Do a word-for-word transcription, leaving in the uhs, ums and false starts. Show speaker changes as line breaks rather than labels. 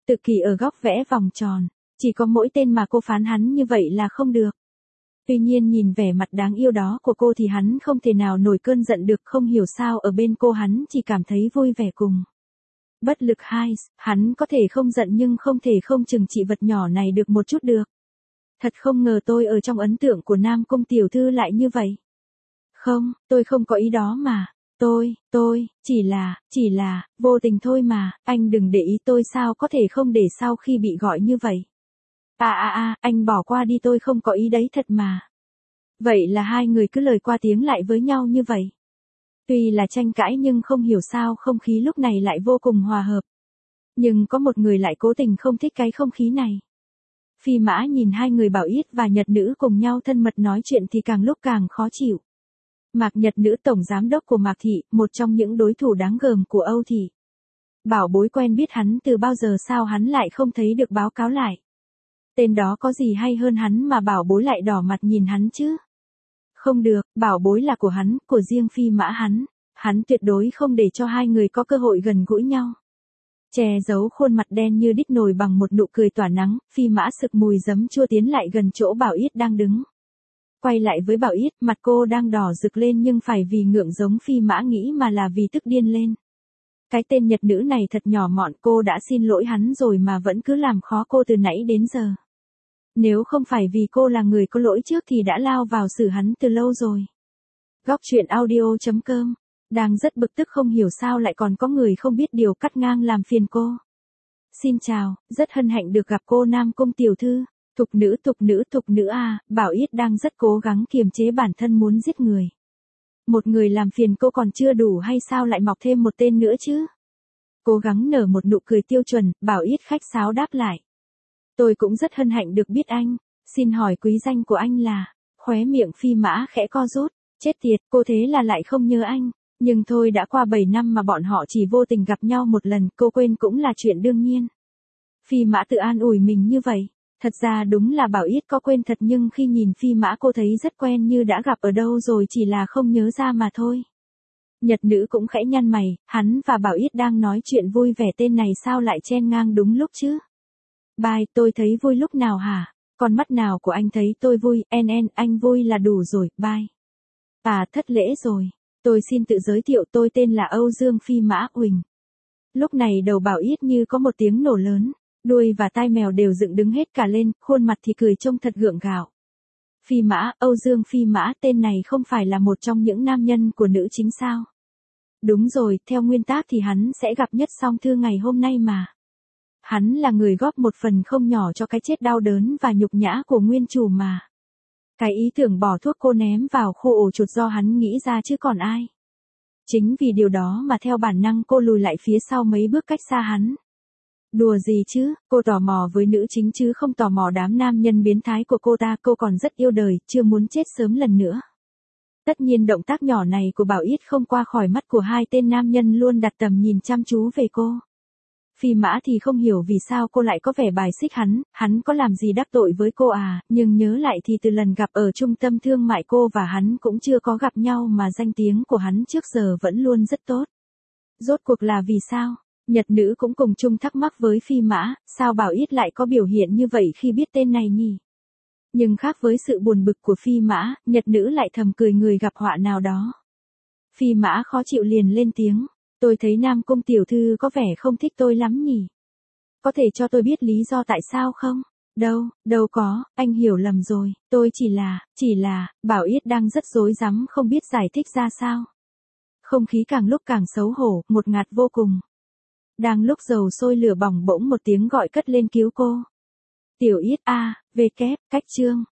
Tự kỷ ở góc vẽ vòng tròn, chỉ có mỗi tên mà cô phán hắn như vậy là không được. Tuy nhiên nhìn vẻ mặt đáng yêu đó của cô thì hắn không thể nào nổi cơn giận được, không hiểu sao ở bên cô hắn chỉ cảm thấy vui vẻ cùng. Bất lực hai, hắn có thể không giận nhưng không thể không trừng trị vật nhỏ này được một chút được. Thật không ngờ tôi ở trong ấn tượng của Nam Cung tiểu thư lại như vậy. Không, tôi không có ý đó mà. Tôi, tôi, chỉ là, chỉ là, vô tình thôi mà, anh đừng để ý tôi sao có thể không để sau khi bị gọi như vậy. À à à, anh bỏ qua đi tôi không có ý đấy thật mà. Vậy là hai người cứ lời qua tiếng lại với nhau như vậy. Tuy là tranh cãi nhưng không hiểu sao không khí lúc này lại vô cùng hòa hợp. Nhưng có một người lại cố tình không thích cái không khí này. Phi Mã nhìn hai người Bảo Yết và Nhật Nữ cùng nhau thân mật nói chuyện thì càng lúc càng khó chịu. Mạc Nhật Nữ tổng giám đốc của Mạc Thị, một trong những đối thủ đáng gờm của Âu Thị. Bảo bối quen biết hắn từ bao giờ sao hắn lại không thấy được báo cáo lại. Tên đó có gì hay hơn hắn mà bảo bối lại đỏ mặt nhìn hắn chứ? Không được, bảo bối là của hắn, của riêng Phi Mã hắn. Hắn tuyệt đối không để cho hai người có cơ hội gần gũi nhau. Che giấu khuôn mặt đen như đít nồi bằng một nụ cười tỏa nắng, Phi Mã sực mùi giấm chua tiến lại gần chỗ Bảo Yết đang đứng. Quay lại với Bảo Yết, mặt cô đang đỏ rực lên nhưng phải vì ngượng giống Phi Mã nghĩ mà là vì tức điên lên. Cái tên Nhật Nữ này thật nhỏ mọn, cô đã xin lỗi hắn rồi mà vẫn cứ làm khó cô từ nãy đến giờ. Nếu không phải vì cô là người có lỗi trước thì đã lao vào xử hắn từ lâu rồi. Góc truyện audio chấm com. Đang rất bực tức không hiểu sao lại còn có người không biết điều cắt ngang làm phiền cô. Xin chào, rất hân hạnh được gặp cô Nam Cung tiểu thư. Thục nữ thục nữ thục nữ à, Bảo Yết đang rất cố gắng kiềm chế bản thân muốn giết người. Một người làm phiền cô còn chưa đủ hay sao lại mọc thêm một tên nữa chứ? Cố gắng nở một nụ cười tiêu chuẩn, Bảo Yết khách sáo đáp lại. Tôi cũng rất hân hạnh được biết anh, xin hỏi quý danh của anh là, khóe miệng Phi Mã khẽ co rút, chết tiệt, cô thế là lại không nhớ anh, nhưng thôi đã qua bảy năm mà bọn họ chỉ vô tình gặp nhau một lần, cô quên cũng là chuyện đương nhiên. Phi Mã tự an ủi mình như vậy, thật ra đúng là Bảo Yết có quên thật nhưng khi nhìn Phi Mã cô thấy rất quen như đã gặp ở đâu rồi chỉ là không nhớ ra mà thôi. Nhật Nữ cũng khẽ nhăn mày, hắn và Bảo Yết đang nói chuyện vui vẻ tên này sao lại chen ngang đúng lúc chứ? Bai, tôi thấy vui lúc nào hả? Con mắt nào của anh thấy tôi vui, en en, anh vui là đủ rồi, bai. À, thất lễ rồi. Tôi xin tự giới thiệu tôi tên là Âu Dương Phi Mã Huỳnh. Lúc này đầu Bảo Yết như có một tiếng nổ lớn, đuôi và tai mèo đều dựng đứng hết cả lên, khuôn mặt thì cười trông thật gượng gạo. Phi Mã, Âu Dương Phi Mã tên này không phải là một trong những nam nhân của nữ chính sao? Đúng rồi, theo nguyên tắc thì hắn sẽ gặp nhất song thư ngày hôm nay mà. Hắn là người góp một phần không nhỏ cho cái chết đau đớn và nhục nhã của nguyên chủ mà. Cái ý tưởng bỏ thuốc cô ném vào khô ổ chuột do hắn nghĩ ra chứ còn ai. Chính vì điều đó mà theo bản năng cô lùi lại phía sau mấy bước cách xa hắn. Đùa gì chứ, cô tò mò với nữ chính chứ không tò mò đám nam nhân biến thái của cô ta, cô còn rất yêu đời, chưa muốn chết sớm lần nữa. Tất nhiên động tác nhỏ này của Bảo Yết không qua khỏi mắt của hai tên nam nhân luôn đặt tầm nhìn chăm chú về cô. Phi Mã thì không hiểu vì sao cô lại có vẻ bài xích hắn, hắn có làm gì đắc tội với cô à, nhưng nhớ lại thì từ lần gặp ở trung tâm thương mại cô và hắn cũng chưa có gặp nhau mà danh tiếng của hắn trước giờ vẫn luôn rất tốt. Rốt cuộc là vì sao? Nhật Nữ cũng cùng chung thắc mắc với Phi Mã, sao Bảo Yết lại có biểu hiện như vậy khi biết tên này nhỉ? Nhưng khác với sự buồn bực của Phi Mã, Nhật Nữ lại thầm cười người gặp họa nào đó. Phi Mã khó chịu liền lên tiếng. Tôi thấy Nam Cung tiểu thư có vẻ không thích tôi lắm nhỉ. Có thể cho tôi biết lý do tại sao không? Đâu, đâu có, anh hiểu lầm rồi, tôi chỉ là, chỉ là, Bảo Yết đang rất rối rắm không biết giải thích ra sao. Không khí càng lúc càng xấu hổ, ngột ngạt vô cùng. Đang lúc dầu sôi lửa bỏng bỗng một tiếng gọi cất lên cứu cô. Tiểu Yết a, về kép, cách chương.